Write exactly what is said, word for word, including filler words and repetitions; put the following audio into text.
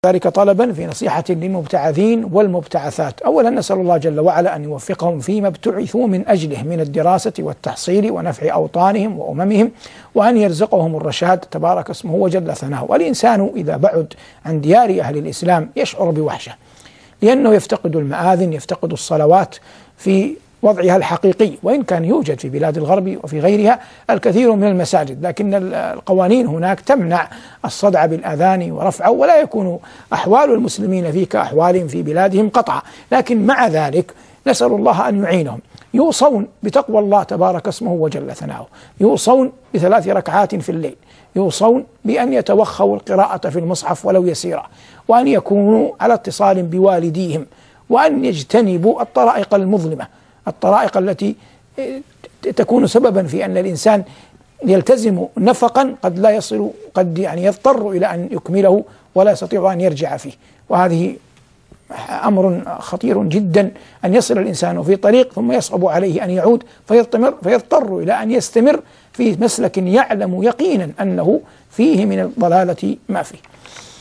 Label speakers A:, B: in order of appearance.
A: ذلك طلبا في نصيحة للمبتعثين والمبتعثات. أولا نسأل الله جل وعلا أن يوفقهم فيما ابتعثوا من أجله من الدراسة والتحصيل ونفع أوطانهم وأممهم، وأن يرزقهم الرشاد تبارك اسمه وجل ثناؤه. والإنسان إذا بعد عن ديار أهل الإسلام يشعر بوحشة، لأنه يفتقد المآذن، يفتقد الصلوات في وضعها الحقيقي، وإن كان يوجد في بلاد الغرب وفي غيرها الكثير من المساجد، لكن القوانين هناك تمنع الصدع بالأذان ورفعه، ولا يكون أحوال المسلمين فيه كأحوالهم في بلادهم قطعا. لكن مع ذلك نسأل الله أن يعينهم، يوصون بتقوى الله تبارك اسمه وجل ثناؤه، يوصون بثلاث ركعات في الليل، يوصون بأن يتوخوا القراءة في المصحف ولو يسيرا، وأن يكونوا على اتصال بوالديهم، وأن يجتنبوا الطرائق المظلمة، الطرائق التي تكون سببا في أن الإنسان يلتزم نفقا قد لا يصل، قد يعني يضطر إلى أن يكمله ولا يستطيع أن يرجع فيه. وهذه أمر خطير جدا، أن يصل الإنسان في طريق ثم يصعب عليه أن يعود، فيضطر, فيضطر إلى أن يستمر في مسلك يعلم يقينا أنه فيه من الضلالة ما فيه.